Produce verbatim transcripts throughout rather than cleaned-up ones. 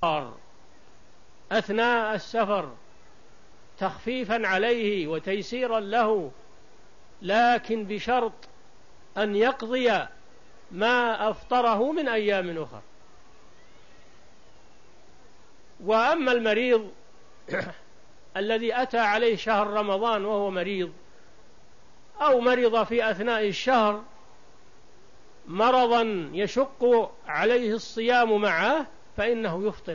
أثناء السفر تخفيفا عليه وتيسيرا له، لكن بشرط أن يقضي ما أفطره من أيام أخرى. وأما المريض الذي أتى عليه شهر رمضان وهو مريض، أو مرض في أثناء الشهر مرضا يشق عليه الصيام معه، فإنه يفطر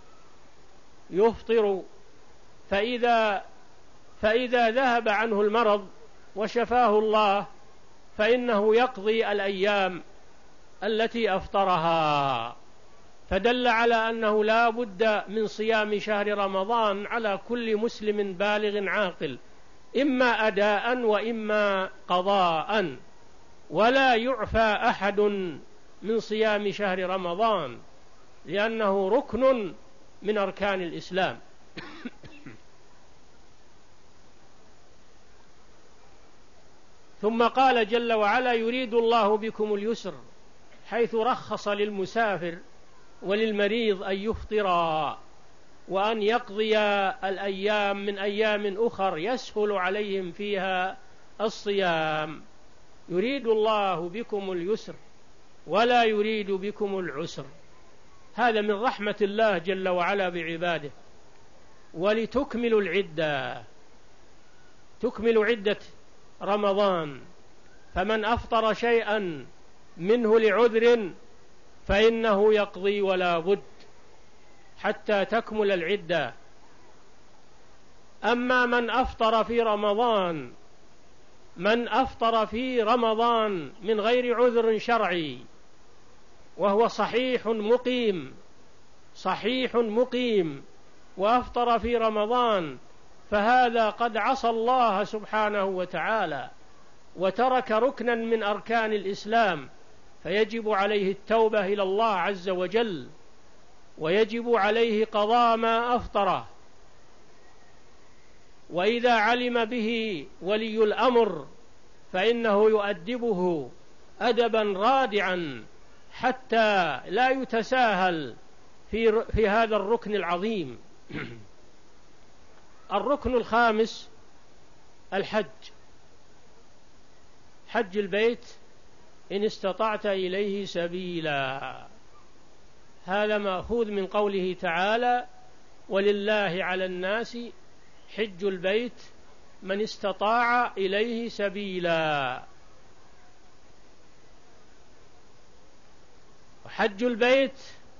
يفطر فإذا فإذا ذهب عنه المرض وشفاه الله فإنه يقضي الأيام التي أفطرها. فدل على أنه لا بد من صيام شهر رمضان على كل مسلم بالغ عاقل، إما أداء وإما قضاء، ولا يعفى أحد من صيام شهر رمضان لأنه ركن من أركان الإسلام. ثم قال جل وعلا: يريد الله بكم اليسر، حيث رخص للمسافر وللمريض أن يفطرا وأن يقضي الأيام من أيام أخر يسهل عليهم فيها الصيام. يريد الله بكم اليسر ولا يريد بكم العسر. هذا من رحمة الله جل وعلا بعباده. ولتكملوا العدة، تكمل عدة رمضان، فمن أفطر شيئا منه لعذر فإنه يقضي ولا بد حتى تكمل العدة. أما من أفطر في رمضان من أفطر في رمضان من غير عذر شرعي وهو صحيح مقيم صحيح مقيم وأفطر في رمضان، فهذا قد عصى الله سبحانه وتعالى وترك ركنا من أركان الإسلام، فيجب عليه التوبة إلى الله عز وجل، ويجب عليه قضاء ما أفطره. وإذا علم به ولي الأمر فإنه يؤدبه أدبا رادعا حتى لا يتساهل في, في هذا الركن العظيم. الركن الخامس الحج، حج البيت إن استطعت إليه سبيلا. هذا مأخوذ من قوله تعالى: ولله على الناس حج البيت من استطاع إليه سبيلا. حج البيت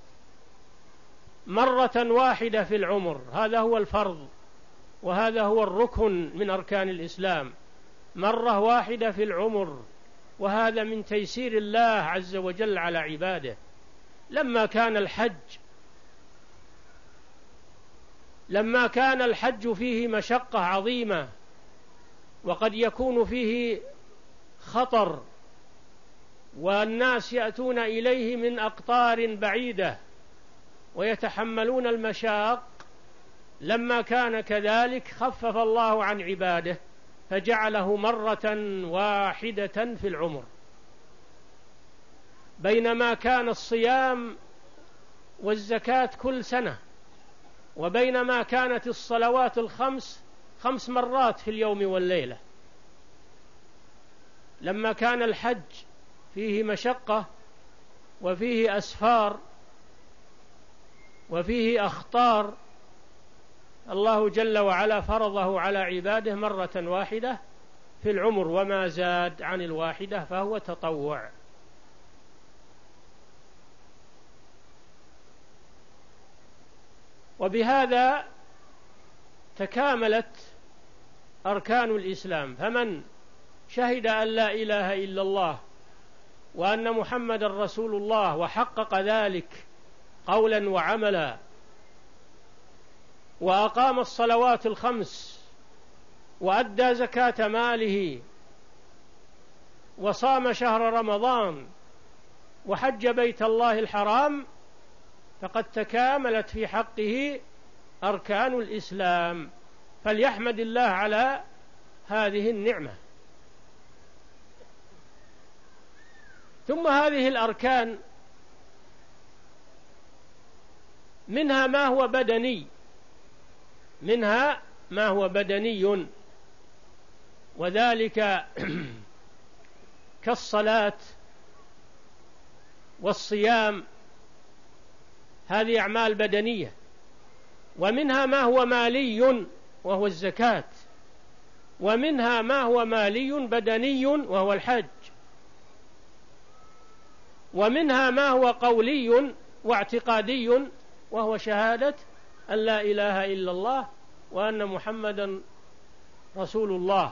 مرة واحدة في العمر، هذا هو الفرض وهذا هو الركن من أركان الإسلام، مرة واحدة في العمر، وهذا من تيسير الله عز وجل على عباده. لما كان الحج لما كان الحج فيه مشقة عظيمة وقد يكون فيه خطر والناس يأتون إليه من أقطار بعيدة ويتحملون المشاق، لما كان كذلك خفف الله عن عباده فجعله مرة واحدة في العمر، بينما كان الصيام والزكاة كل سنة، وبينما كانت الصلوات الخمس خمس مرات في اليوم والليلة. لما كان الحج فيه مشقة وفيه أسفار وفيه أخطار، الله جل وعلا فرضه على عباده مرة واحدة في العمر، وما زاد عن الواحدة فهو تطوع. وبهذا تكاملت أركان الإسلام. فمن شهد أن لا إله إلا الله وأن محمد رسول الله وحقق ذلك قولا وعملا، وأقام الصلوات الخمس وأدى زكاة ماله وصام شهر رمضان وحج بيت الله الحرام، فقد تكاملت في حقه أركان الإسلام، فليحمد الله على هذه النعمة. ثم هذه الأركان منها ما هو بدني منها ما هو بدني وذلك كالصلاة والصيام، هذه أعمال بدنية. ومنها ما هو مالي وهو الزكاة، ومنها ما هو مالي بدني وهو الحج، ومنها ما هو قولي واعتقادي وهو شهادة أن لا إله إلا الله وأن محمدا رسول الله.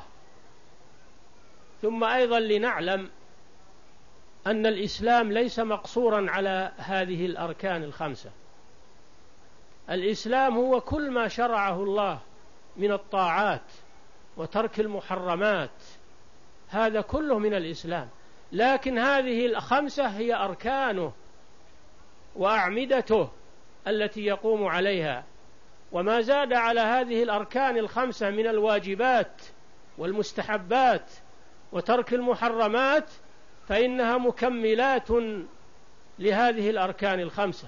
ثم أيضا لنعلم أن الإسلام ليس مقصورا على هذه الأركان الخمسة. الإسلام هو كل ما شرعه الله من الطاعات وترك المحرمات، هذا كله من الإسلام. لكن هذه الخمسة هي أركانه وأعمدته التي يقوم عليها، وما زاد على هذه الأركان الخمسة من الواجبات والمستحبات وترك المحرمات فإنها مكملات لهذه الأركان الخمسة.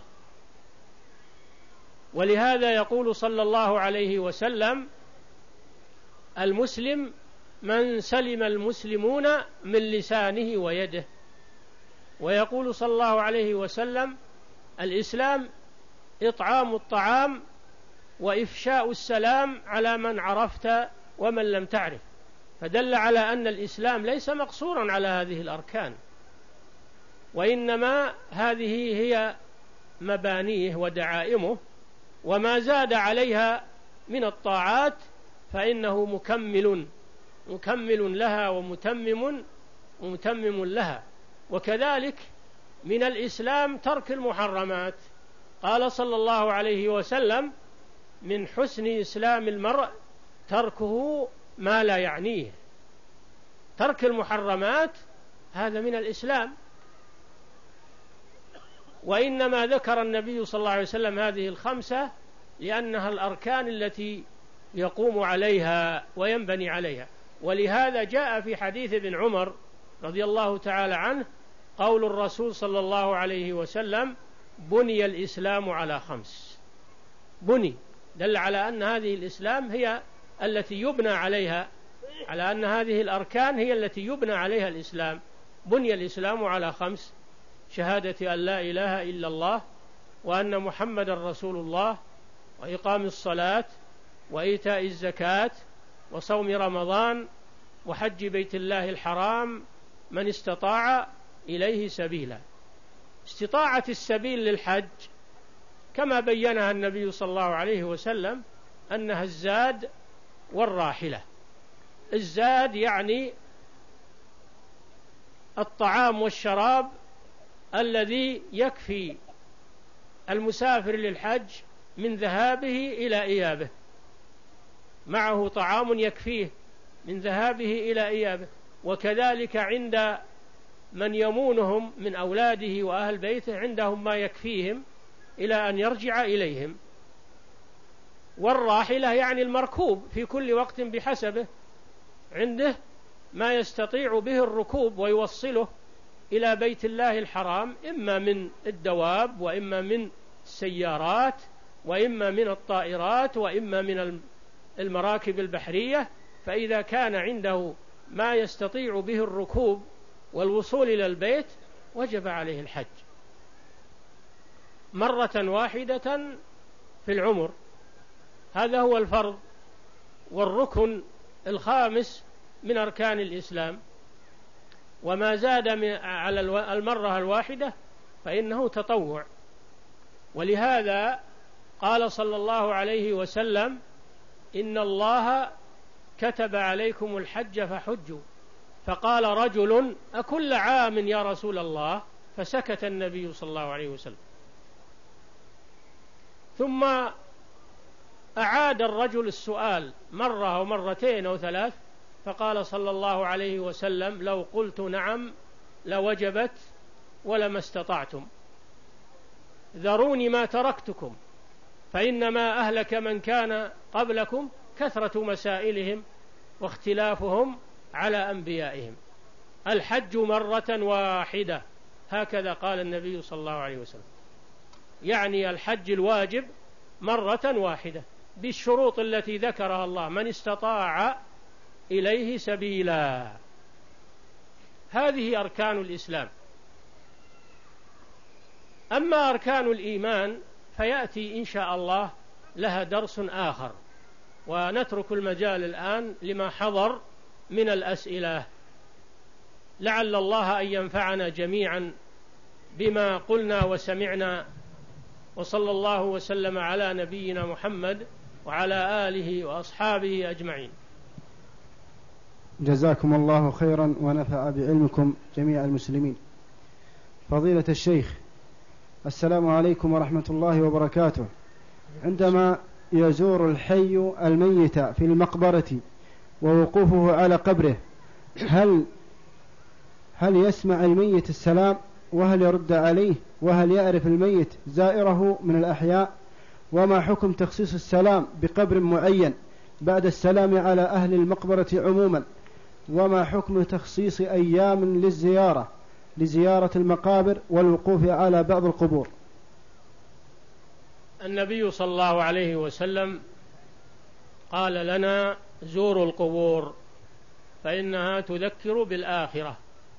ولهذا يقول صلى الله عليه وسلم: المسلم من سلم المسلمون من لسانه ويده. ويقول صلى الله عليه وسلم: الإسلام إطعام الطعام وإفشاء السلام على من عرفت ومن لم تعرف. فدل على أن الإسلام ليس مقصورا على هذه الأركان، وإنما هذه هي مبانيه ودعائمه، وما زاد عليها من الطاعات فإنه مكمل مكمل لها ومتمم ومتمم لها. وكذلك من الإسلام ترك المحرمات. قال صلى الله عليه وسلم: من حسن إسلام المرء تركه ما لا يعنيه. ترك المحرمات هذا من الإسلام. وإنما ذكر النبي صلى الله عليه وسلم هذه الخمسة لأنها الأركان التي يقوم عليها وينبني عليها. ولهذا جاء في حديث ابن عمر رضي الله تعالى عنه قول الرسول صلى الله عليه وسلم: بني الإسلام على خمس. بني دل على أن هذه الإسلام هي التي يبنى عليها، على أن هذه الأركان هي التي يبنى عليها الإسلام. بني الإسلام على خمس: شهادة أن لا إله إلا الله وأن محمد رسول الله، وإقام الصلاة، وإيتاء الزكاة، وصوم رمضان، وحج بيت الله الحرام من استطاع إليه سبيلا. استطاعة السبيل للحج كما بينها النبي صلى الله عليه وسلم أنها الزاد والراحلة. الزاد يعني الطعام والشراب الذي يكفي المسافر للحج من ذهابه إلى إيابه، معه طعام يكفيه من ذهابه إلى إيابه. وكذلك عند من يمونهم من أولاده وأهل بيته عندهم ما يكفيهم إلى أن يرجع إليهم. والراحلة يعني المركوب في كل وقت بحسبه، عنده ما يستطيع به الركوب ويوصله إلى بيت الله الحرام، إما من الدواب وإما من السيارات وإما من الطائرات وإما من المراكب البحرية. فإذا كان عنده ما يستطيع به الركوب والوصول إلى البيت وجب عليه الحج مرة واحدة في العمر. هذا هو الفرض والركن الخامس من أركان الإسلام. وما زاد على المرة الواحدة فإنه تطوع. ولهذا قال صلى الله عليه وسلم: إن الله كتب عليكم الحج فحجوا. فقال رجل: أكل عام يا رسول الله؟ فسكت النبي صلى الله عليه وسلم. ثم أعاد الرجل السؤال مرة أو مرتين أو ثلاث، فقال صلى الله عليه وسلم: لو قلت نعم لوجبت ولما استطعتم، ذروني ما تركتكم، فإنما أهلك من كان قبلكم كثرة مسائلهم واختلافهم على أنبيائهم. الحج مرة واحدة، هكذا قال النبي صلى الله عليه وسلم. يعني الحج الواجب مرة واحدة بالشروط التي ذكرها الله: من استطاع إليه سبيلا. هذه أركان الإسلام. أما أركان الإيمان فيأتي إن شاء الله لها درس آخر، ونترك المجال الآن لما حضر من الأسئلة، لعل الله أن ينفعنا جميعا بما قلنا وسمعنا. وصلى الله وسلم على نبينا محمد وعلى آله وأصحابه أجمعين. جزاكم الله خيرا ونفع بعلمكم جميع المسلمين. فضيلة الشيخ، السلام عليكم ورحمة الله وبركاته. عندما يزور الحي الميت في المقبرة ووقوفه على قبره، هل هل يسمع الميت السلام وهل يرد عليه، وهل يعرف الميت زائره من الأحياء؟ وما حكم تخصيص السلام بقبر معين بعد السلام على أهل المقبرة عموما؟ وما حكم تخصيص أيام للزيارة لزيارة المقابر والوقوف على بعض القبور؟ النبي صلى الله عليه وسلم قال لنا: زوروا القبور فإنها تذكر بالآخرة،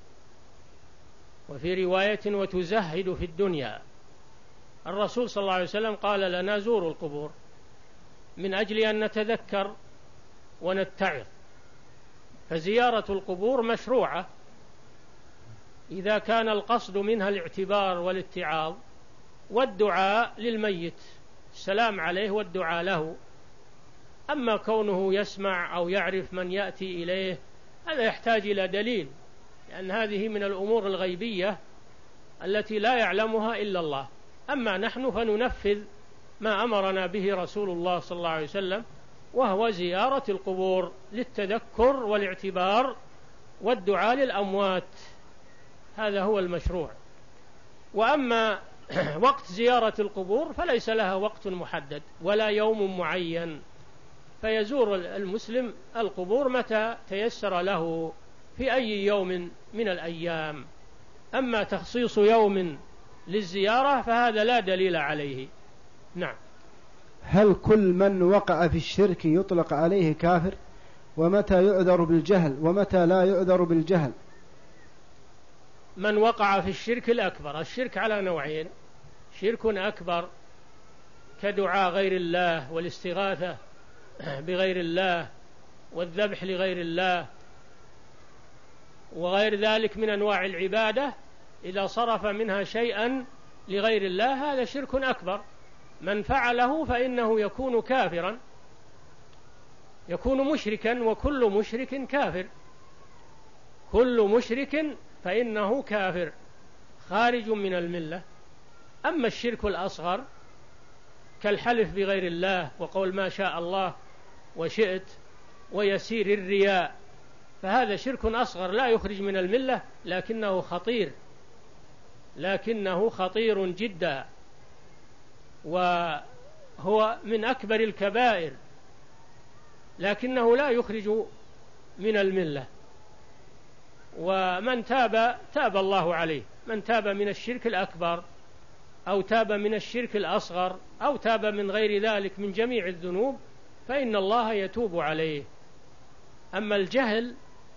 وفي رواية: وتزهد في الدنيا. الرسول صلى الله عليه وسلم قال لنا: زوروا القبور، من أجل أن نتذكر ونتعظ. فزيارة القبور مشروعة إذا كان القصد منها الاعتبار والاتعاظ والدعاء للميت، السلام عليه والدعاء له. أما كونه يسمع أو يعرف من يأتي إليه هذا يحتاج إلى دليل، لأن هذه من الأمور الغيبية التي لا يعلمها إلا الله. أما نحن فننفذ ما أمرنا به رسول الله صلى الله عليه وسلم، وهو زيارة القبور للتذكر والاعتبار والدعاء للأموات، هذا هو المشروع. وأما وقت زيارة القبور فليس لها وقت محدد ولا يوم معين، فيزور المسلم القبور متى تيسر له في أي يوم من الأيام. أما تخصيص يوم للزيارة فهذا لا دليل عليه. نعم. هل كل من وقع في الشرك يطلق عليه كافر؟ ومتى يعذر بالجهل ومتى لا يعذر بالجهل؟ من وقع في الشرك الأكبر، الشرك على نوعين: شرك أكبر كدعاء غير الله والاستغاثة بغير الله والذبح لغير الله وغير ذلك من أنواع العبادة، إذا صرف منها شيئا لغير الله هذا شرك أكبر. من فعله فإنه يكون كافرا، يكون مشركا، وكل مشرك كافر، كل مشرك فإنه كافر خارج من الملة. أما الشرك الأصغر كالحلف بغير الله وقول ما شاء الله وشئت ويسير الرياء، فهذا شرك أصغر لا يخرج من الملة، لكنه خطير، لكنه خطير جدا، وهو من أكبر الكبائر، لكنه لا يخرج من الملة. ومن تاب تاب الله عليه، من تاب من الشرك الأكبر أو تاب من الشرك الأصغر أو تاب من غير ذلك من جميع الذنوب فإن الله يتوب عليه. أما الجهل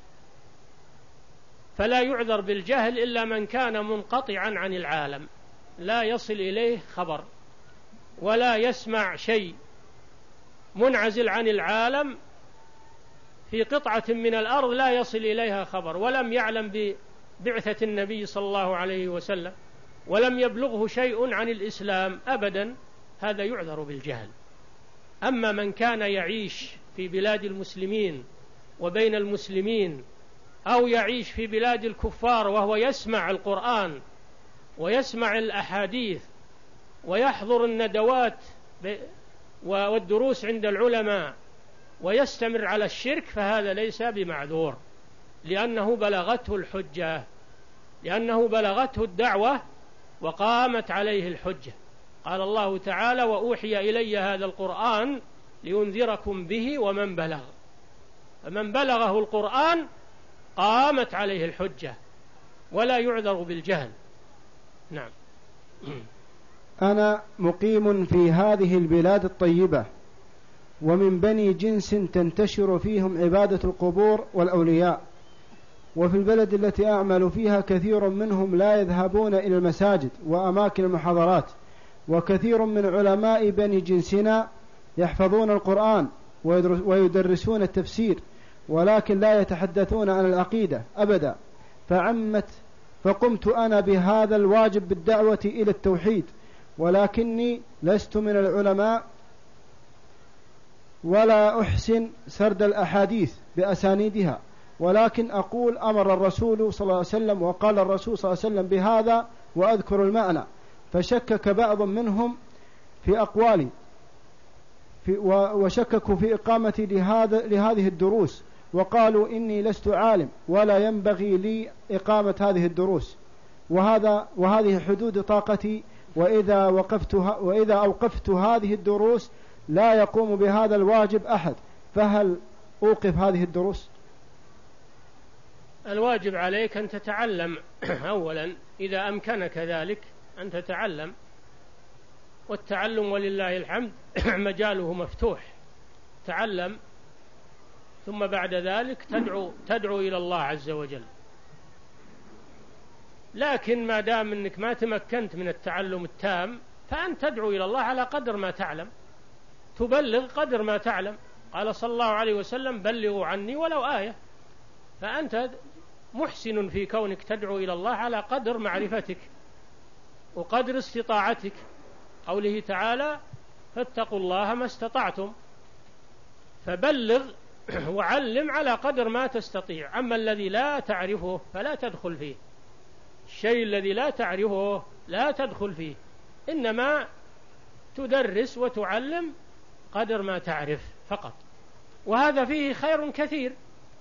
فلا يعذر بالجهل إلا من كان منقطعا عن العالم، لا يصل إليه خبر ولا يسمع شيء، منعزل عن العالم في قطعة من الأرض لا يصل إليها خبر، ولم يعلم ببعثة النبي صلى الله عليه وسلم، ولم يبلغه شيء عن الإسلام أبدا، هذا يعذر بالجهل. أما من كان يعيش في بلاد المسلمين وبين المسلمين أو يعيش في بلاد الكفار وهو يسمع القرآن ويسمع الأحاديث ويحضر الندوات والدروس عند العلماء ويستمر على الشرك، فهذا ليس بمعذور، لأنه بلغته الحجة، لأنه بلغته الدعوة وقامت عليه الحجة. قال الله تعالى: وأوحي إلي هذا القرآن لينذركم به ومن بلغ، فمن بلغه القرآن قامت عليه الحجة ولا يعذر بالجهل. نعم. أنا مقيم في هذه البلاد الطيبة، ومن بني جنس تنتشر فيهم عبادة القبور والأولياء، وفي البلد التي أعمل فيها كثير منهم لا يذهبون إلى المساجد وأماكن المحاضرات، وكثير من علماء بني جنسنا يحفظون القرآن ويدرسون التفسير، ولكن لا يتحدثون عن العقيدة أبدا. فعمت فقمت أنا بهذا الواجب بالدعوة إلى التوحيد، ولكني لست من العلماء ولا أحسن سرد الأحاديث بأسانيدها، ولكن أقول أمر الرسول صلى الله عليه وسلم وقال الرسول صلى الله عليه وسلم بهذا وأذكر المعنى. فشكك بعض منهم في أقوالي في وشككوا في إقامتي لهذا لهذه الدروس، وقالوا إني لست عالم ولا ينبغي لي إقامة هذه الدروس، وهذا وهذه حدود طاقتي، وإذا وقفتها وإذا أوقفت هذه الدروس لا يقوم بهذا الواجب أحد، فهل أوقف هذه الدروس؟ الواجب عليك أن تتعلم أولا، إذا أمكنك ذلك أن تتعلم، والتعلم ولله الحمد مجاله مفتوح. تعلم ثم بعد ذلك تدعو, تدعو إلى الله عز وجل. لكن ما دام أنك ما تمكنت من التعلم التام فأنت تدعو إلى الله على قدر ما تعلم، تبلغ قدر ما تعلم. قال صلى الله عليه وسلم بلغوا عني ولو آية. فأنت محسن في كونك تدعو إلى الله على قدر معرفتك وقدر استطاعتك. قوله تعالى فاتقوا الله ما استطعتم، فبلغ وعلم على قدر ما تستطيع. أما الذي لا تعرفه فلا تدخل فيه، الشيء الذي لا تعرفه لا تدخل فيه، إنما تدرس وتعلم قدر ما تعرف فقط، وهذا فيه خير كثير.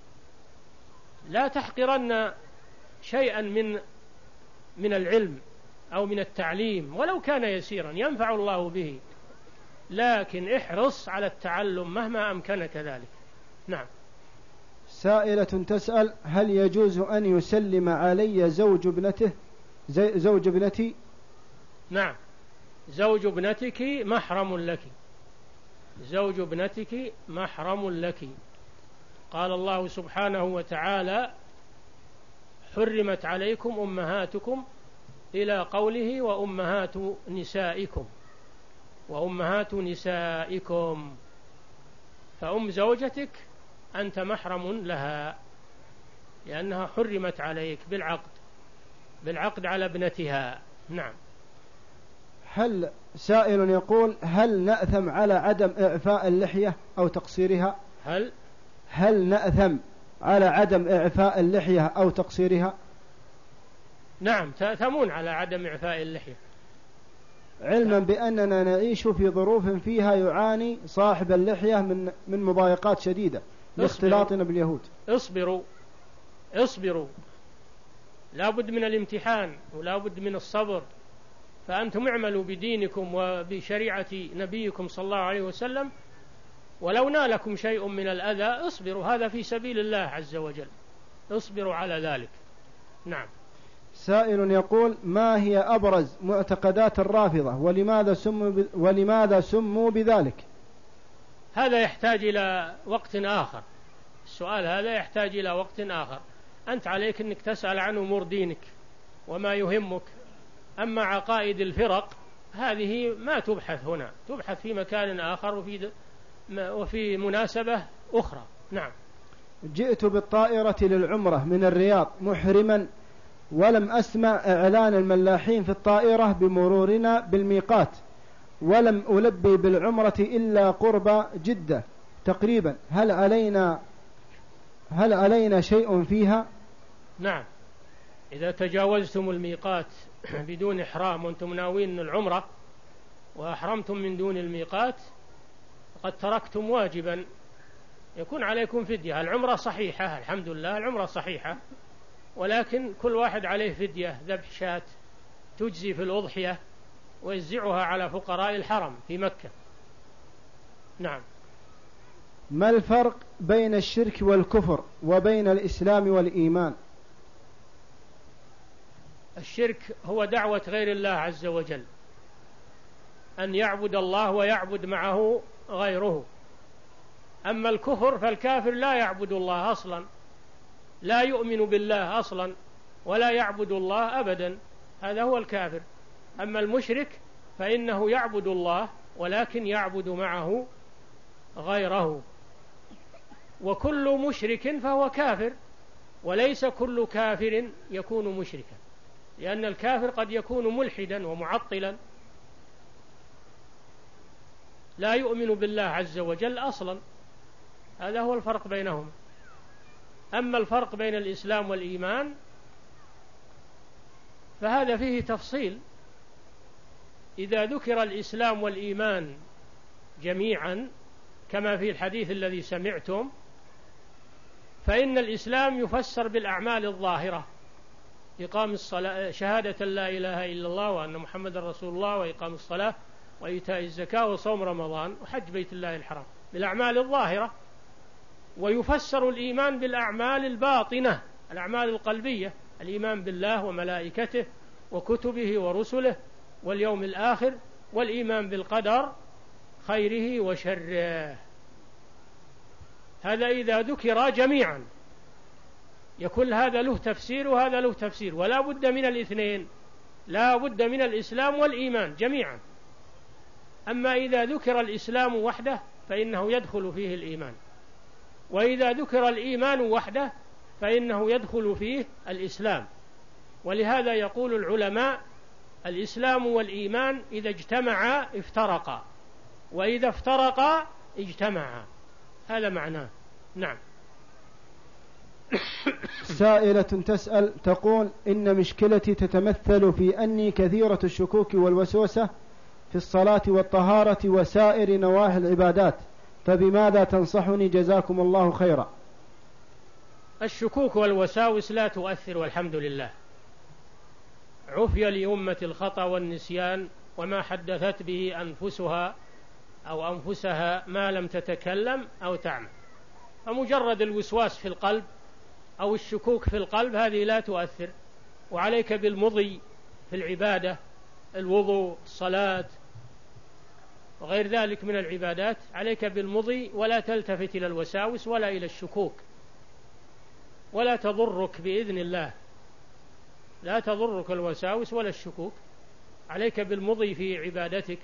لا تحقرن شيئا من من العلم أو من التعليم ولو كان يسيرا ينفع الله به، لكن احرص على التعلم مهما أمكنك ذلك. نعم. سائلة تسأل: هل يجوز أن يسلم علي زوج ابنته زوج ابنتي؟ نعم، زوج ابنتك محرم لك، زوج ابنتك محرم لك. قال الله سبحانه وتعالى حرمت عليكم أمهاتكم إلى قوله وأمهات نسائكم وأمهات نسائكم، فأم زوجتك أنت محرم لها لأنها حرمت عليك بالعقد بالعقد على ابنتها. نعم. هل سائل يقول: هل نأثم على عدم إعفاء اللحية أو تقصيرها؟ هل هل نأثم على عدم إعفاء اللحية أو تقصيرها؟ نعم، تأثمون على عدم إعفاء اللحية، علما بأننا نعيش في ظروف فيها يعاني صاحب اللحية من من مضايقات شديدة لاختلاطنا باليهود. اصبروا اصبروا لا بد من الامتحان ولا بد من الصبر، فأنتم اعملوا بدينكم وبشريعة نبيكم صلى الله عليه وسلم، ولو نالكم شيء من الأذى اصبروا، هذا في سبيل الله عز وجل، اصبروا على ذلك. نعم. سائل يقول: ما هي أبرز معتقدات الرافضة ولماذا سموا ولماذا سموا بذلك؟ هذا يحتاج إلى وقت آخر، السؤال هذا يحتاج إلى وقت آخر. أنت عليك أنك تسأل عن أمور دينك وما يهمك، أما عقائد الفرق هذه ما تبحث هنا، تبحث في مكان آخر وفي وفي مناسبة أخرى. نعم. جئت بالطائرة للعمرة من الرياض محرما، ولم أسمع إعلان الملاحين في الطائرة بمرورنا بالميقات، ولم ألبي بالعمرة إلا قرب جدة تقريبا، هل علينا هل علينا شيء فيها؟ نعم، إذا تجاوزتم الميقات بدون إحرام وأنتم ناوين العمرة وأحرمتم من دون الميقات قد تركتم واجبا، يكون عليكم فدية. العمرة صحيحة الحمد لله، العمرة صحيحة، ولكن كل واحد عليه فدية، ذبح شاة تجزي في الأضحية ويوزعها على فقراء الحرم في مكة. نعم. ما الفرق بين الشرك والكفر وبين الإسلام والإيمان؟ الشرك هو دعوة غير الله عز وجل، أن يعبد الله ويعبد معه غيره. أما الكفر فالكافر لا يعبد الله أصلا، لا يؤمن بالله أصلا ولا يعبد الله أبدا، هذا هو الكافر. أما المشرك فإنه يعبد الله ولكن يعبد معه غيره. وكل مشرك فهو كافر، وليس كل كافر يكون مشركا، لأن الكافر قد يكون ملحدا ومعطلا لا يؤمن بالله عز وجل أصلا، هذا هو الفرق بينهما. أما الفرق بين الإسلام والإيمان فهذا فيه تفصيل. إذا ذكر الإسلام والإيمان جميعا كما في الحديث الذي سمعتم، فإن الإسلام يفسر بالأعمال الظاهرة: إقام الصلاة، شهادة لا إله إلا الله وأن محمد رسول الله، وإقام الصلاة، وإيتاء الزكاة، وصوم رمضان، وحج بيت الله الحرام، بالأعمال الظاهرة. ويفسر الإيمان بالأعمال الباطنة، الأعمال القلبية: الإيمان بالله وملائكته وكتبه ورسله واليوم الآخر، والإيمان بالقدر خيره وشره. هذا إذا ذكر جميعا يكون هذا له تفسير وهذا له تفسير، ولا بد من الاثنين، لا بد من الإسلام والإيمان جميعا. أما إذا ذكر الإسلام وحده فإنه يدخل فيه الإيمان، وإذا ذكر الإيمان وحده فإنه يدخل فيه الإسلام. ولهذا يقول العلماء: الإسلام والإيمان إذا اجتمعا افترقا، وإذا افترقا اجتمعا، هذا معناه. نعم. سائلة تسأل تقول: إن مشكلتي تتمثل في أني كثيرة الشكوك والوسوسة في الصلاة والطهارة وسائر نواحي العبادات، فبماذا تنصحني جزاكم الله خيرا؟ الشكوك والوساوس لا تؤثر والحمد لله. عفي لأمة الخطأ والنسيان وما حدثت به أنفسها أو أنفسها ما لم تتكلم أو تعمل. فمجرد الوسواس في القلب أو الشكوك في القلب هذه لا تؤثر، وعليك بالمضي في العبادة، الوضوء، الصلاة وغير ذلك من العبادات، عليك بالمضي ولا تلتفت إلى الوساوس ولا إلى الشكوك، ولا تضرك بإذن الله، لا تضرك الوساوس ولا الشكوك، عليك بالمضي في عبادتك،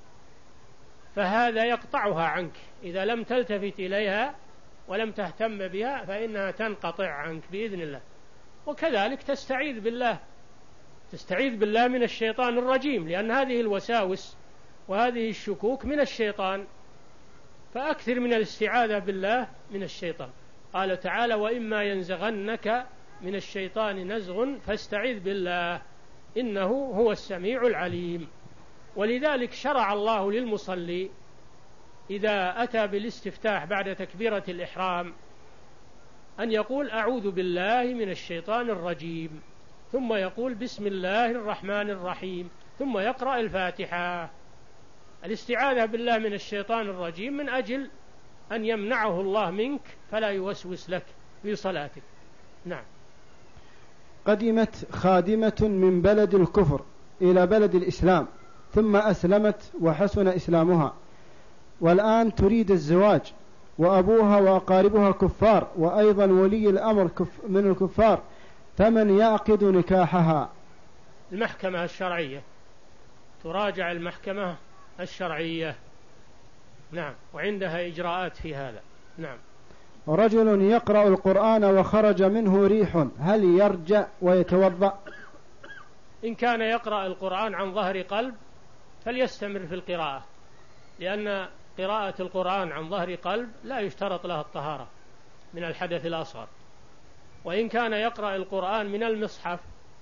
فهذا يقطعها عنك. إذا لم تلتفت إليها ولم تهتم بها فإنها تنقطع عنك بإذن الله. وكذلك تستعيذ بالله، تستعيذ بالله من الشيطان الرجيم، لأن هذه الوساوس وهذه الشكوك من الشيطان، فأكثر من الاستعاذة بالله من الشيطان. قال تعالى: وإما ينزغنك من الشيطان نزغ فاستعذ بالله إنه هو السميع العليم. ولذلك شرع الله للمصلي إذا أتى بالاستفتاح بعد تكبيرة الإحرام أن يقول: أعوذ بالله من الشيطان الرجيم، ثم يقول: بسم الله الرحمن الرحيم، ثم يقرأ الفاتحة. الاستعاذة بالله من الشيطان الرجيم من أجل أن يمنعه الله منك فلا يوسوس لك في صلاتك. نعم. قدمت خادمة من بلد الكفر إلى بلد الإسلام ثم أسلمت وحسن إسلامها، والآن تريد الزواج، وأبوها وأقاربها كفار، وأيضا ولي الأمر من الكفار، فمن يعقد نكاحها؟ المحكمة الشرعية، تراجع المحكمة الشرعية. نعم، وعندها إجراءات في هذا. نعم. رجل يقرأ القرآن وخرج منه ريح، هل يرجع ويتوضأ؟ إن كان يقرأ القرآن عن ظهر قلب فليستمر في القراءة، لأن قراءة القرآن عن ظهر قلب لا يشترط لها الطهارة من الحدث الأصغر. وإن كان يقرأ القرآن من المصحف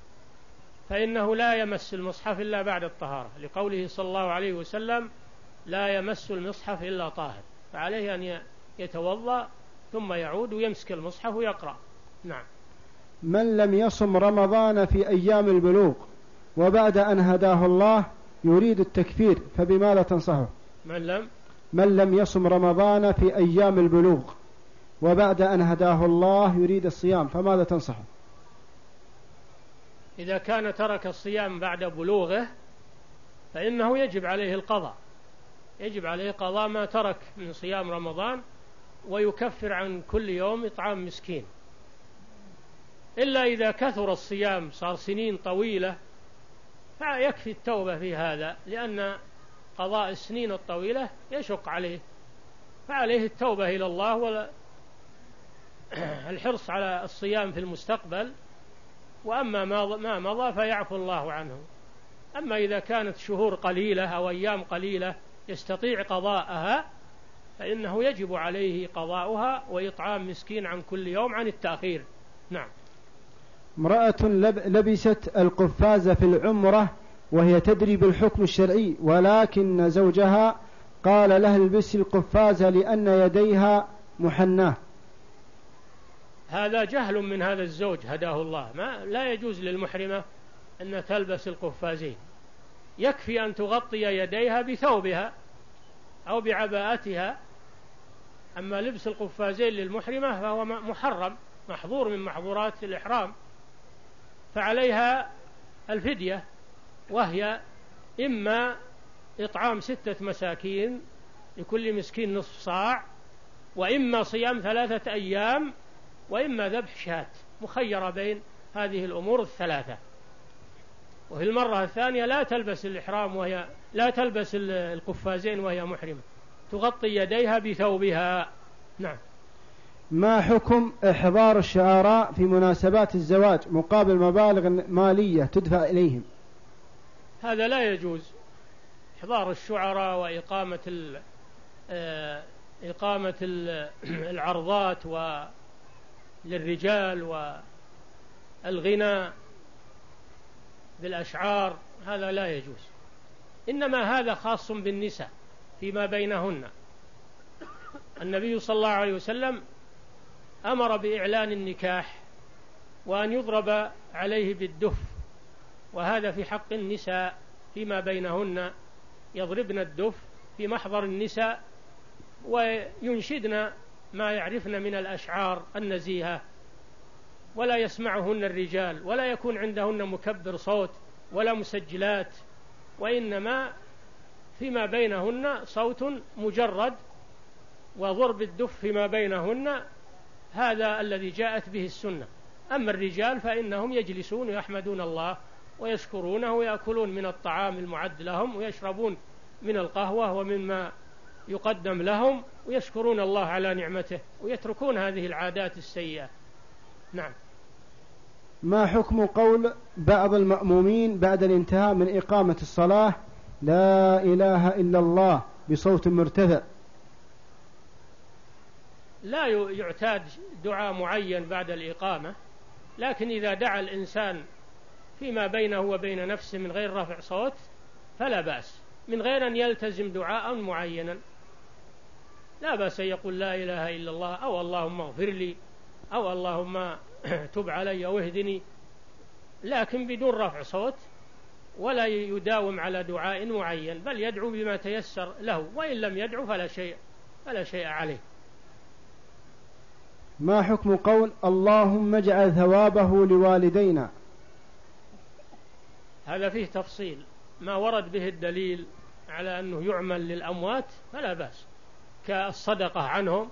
فإنه لا يمس المصحف إلا بعد الطهارة، لقوله صلى الله عليه وسلم: لا يمس المصحف إلا طاهر، فعليه أن يتوضأ ثم يعود ويمسك المصحف ويقرأ. نعم. من لم يصم رمضان في أيام البلوغ وبعد أن هداه الله يريد التكفير، فبماذا تنصحه؟ من لم من لم يصم رمضان في أيام البلوغ وبعد أن هداه الله يريد الصيام، فماذا فإنه يجب عليه القضاء، يجب عليه قضاء ما ترك من صيام رمضان، ويكفر عن كل يوم إطعام مسكين. إلا إذا كثر الصيام صار سنين طويلة فيكفي التوبة في هذا، لأن قضاء السنين الطويلة يشق عليه، فعليه التوبة إلى الله والحرص على الصيام في المستقبل. وأما ما مضى فيعفو الله عنه. أما إذا كانت شهور قليلة أو أيام قليلة يستطيع قضاءها فإنه يجب عليه قضاؤها وإطعام مسكين عن كل يوم عن التأخير. نعم. امرأة لبست القفاز في العمرة وهي تدري بالحكم الشرعي، ولكن زوجها قال لها البسي القفاز لأن يديها محناه. هذا جهل من هذا الزوج هداه الله. ما لا يجوز للمحرمة أن تلبس القفازين، يكفي أن تغطي يديها بثوبها أو بعباءتها. أما لبس القفازين للمحرمة فهو محرم محظور من محظورات الإحرام، فعليها الفدية، وهي إما إطعام ستة مساكين لكل مسكين نصف صاع، وإما صيام ثلاثة أيام، وإما ذبح شاة، مخيرة بين هذه الأمور الثلاثة. وفي المرة الثانية لا تلبس الإحرام وهي لا تلبس القفازين وهي محرمة، تغطي يديها بثوبها. نعم. ما حكم إحضار الشعراء في مناسبات الزواج مقابل مبالغ مالية تدفع إليهم؟ هذا لا يجوز، إحضار الشعراء وإقامة ال إقامة العرضات للرجال والغناء بالأشعار، هذا لا يجوز. إنما هذا خاص بالنساء فيما بينهن. النبي صلى الله عليه وسلم أمر بإعلان النكاح وأن يضرب عليه بالدف، وهذا في حق النساء فيما بينهن، يضربن الدف في محضر النساء وينشدن ما يعرفن من الأشعار النزيهة، ولا يسمعهن الرجال، ولا يكون عندهن مكبر صوت ولا مسجلات، وإنما فيما بينهن صوت مجرد وضرب الدف فيما بينهن، هذا الذي جاءت به السنة. أما الرجال فإنهم يجلسون ويحمدون الله ويشكرونه ويأكلون من الطعام المعد لهم ويشربون من القهوة ومما يقدم لهم ويشكرون الله على نعمته ويتركون هذه العادات السيئة. نعم. ما حكم قول بعض المأمومين بعد الانتهاء من إقامة الصلاة لا إله إلا الله بصوت مرتفع؟ لا يعتاد دعاء معين بعد الإقامة، لكن إذا دعا الإنسان فيما بينه وبين نفسه من غير رفع صوت فلا بأس، من غير أن يلتزم دعاء معينا. لا بأس يقول لا إله إلا الله، أو اللهم اغفر لي، أو اللهم تب علي واهدني، لكن بدون رفع صوت، ولا يداوم على دعاء معين، بل يدعو بما تيسر له، وإن لم يدعو فلا شيء فلا شيء عليه. ما حكم قول اللهم اجعل ثوابه لوالدينا؟ هذا فيه تفصيل، ما ورد به الدليل على أنه يعمل للأموات فلا بأس، كالصدقة عنهم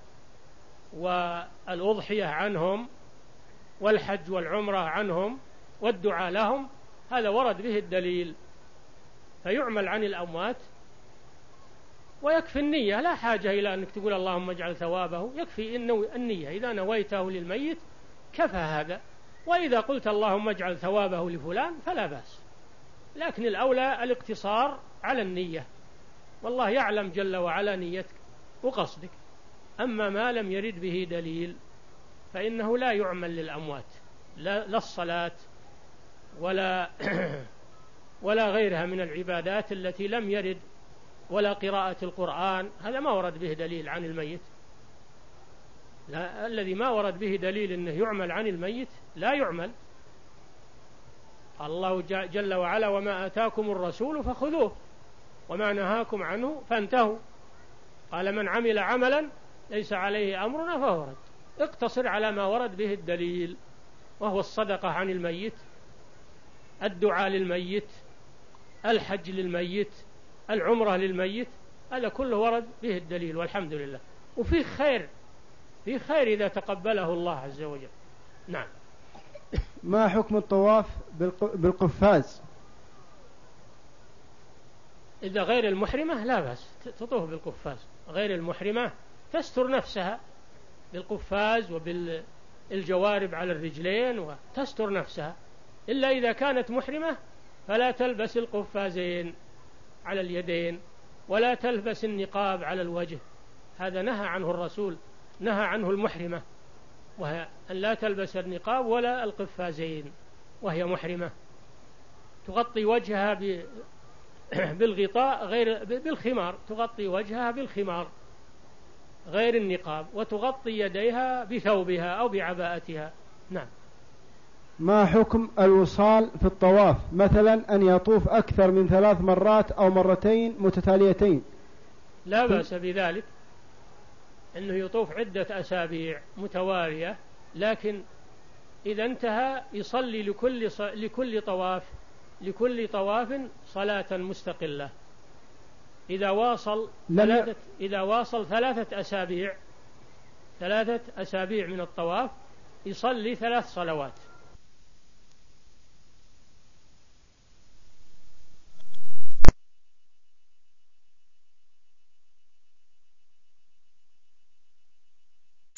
والأضحية عنهم والحج والعمرة عنهم والدعاء لهم، هذا ورد به الدليل، فيعمل عن الأموات. ويكفي النية، لا حاجة إلى أنك تقول اللهم اجعل ثوابه، يكفي إنه النية، إذا نويته للميت كفى هذا. وإذا قلت اللهم اجعل ثوابه لفلان فلا بأس، لكن الأولى الاقتصار على النية، والله يعلم جل وعلا نيتك وقصدك. أما ما لم يرد به دليل فإنه لا يعمل للأموات، لا, لا الصلاة ولا ولا غيرها من العبادات التي لم يرد، ولا قراءة القرآن، هذا ما ورد به دليل عن الميت. لا، الذي ما ورد به دليل أنه يعمل عن الميت لا يعمل. الله جل وعلا وما آتاكم الرسول فخذوه وما نهاكم عنه فانتهوا. قال من عمل عملا ليس عليه أمرنا فهو رد. اقتصر على ما ورد به الدليل، وهو الصدقة عن الميت، الدعاء للميت، الحج للميت، العمرة للميت، هذا كله ورد به الدليل والحمد لله. وفيه خير، فيه خير إذا تقبله الله عز وجل. نعم. ما حكم الطواف بالقفاز؟ إذا غير المحرمة لا بأس تطوف بالقفاز، غير المحرمة تستر نفسها بالقفاز وبالجوارب على الرجلين وتستر نفسها، إلا إذا كانت محرمة فلا تلبس القفازين على اليدين ولا تلبس النقاب على الوجه، هذا نهى عنه الرسول، نهى عنه المحرمة، وهي أن لا تلبس النقاب ولا القفازين وهي محرمة، تغطي وجهها بالغطاء غير بالخمار، تغطي وجهها بالخمار غير النقاب، وتغطي يديها بثوبها أو بعباءتها. نعم. ما حكم الوصال في الطواف، مثلا أن يطوف أكثر من ثلاث مرات أو مرتين متتاليتين؟ لا بأس بذلك، أنه يطوف عدة أسابيع متوالية، لكن إذا انتهى يصلي لكل لكل طواف لكل طواف صلاة مستقلة. إذا واصل ثلاثة إذا واصل ثلاثة أسابيع ثلاثة أسابيع من الطواف يصلي ثلاث صلوات.